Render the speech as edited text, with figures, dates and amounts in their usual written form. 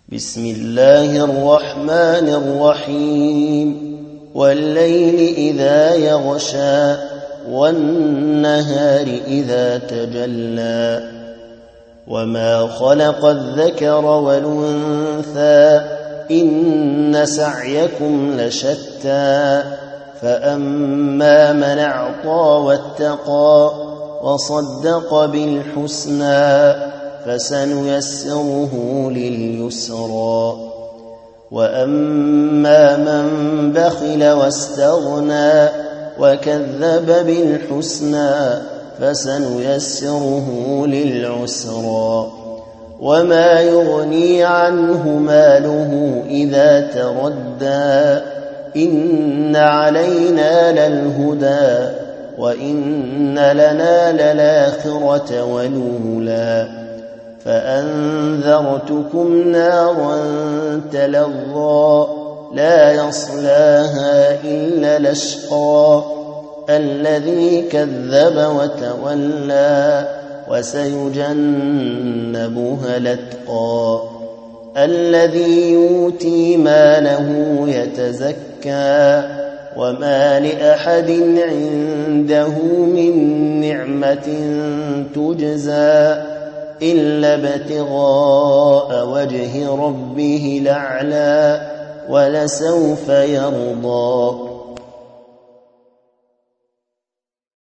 بسم الله الرحمن الرحيم والليل إذا يغشى والنهار إذا تجلى وما خلق الذكر والأنثى إن سعيكم لشتى فأما من أعطى واتقى وصدق بالحسنى فسنيسره لليسرى وأما من بخل واستغنى وكذب بالحسنى فسنيسره للعسرى وما يغني عنه ماله إذا تردى إن علينا للهدى وإن لنا للآخرة والأولى فأنذرتكم نارا تلظى لا يصلاها إلا الأشقى الذي كذب وتولى وسيجنبها الأتقى الذي يؤتي ماله يتزكى وما لأحد عنده من نعمة تجزى إلا ابتغاء وجه ربه الأعلى ولسوف يرضى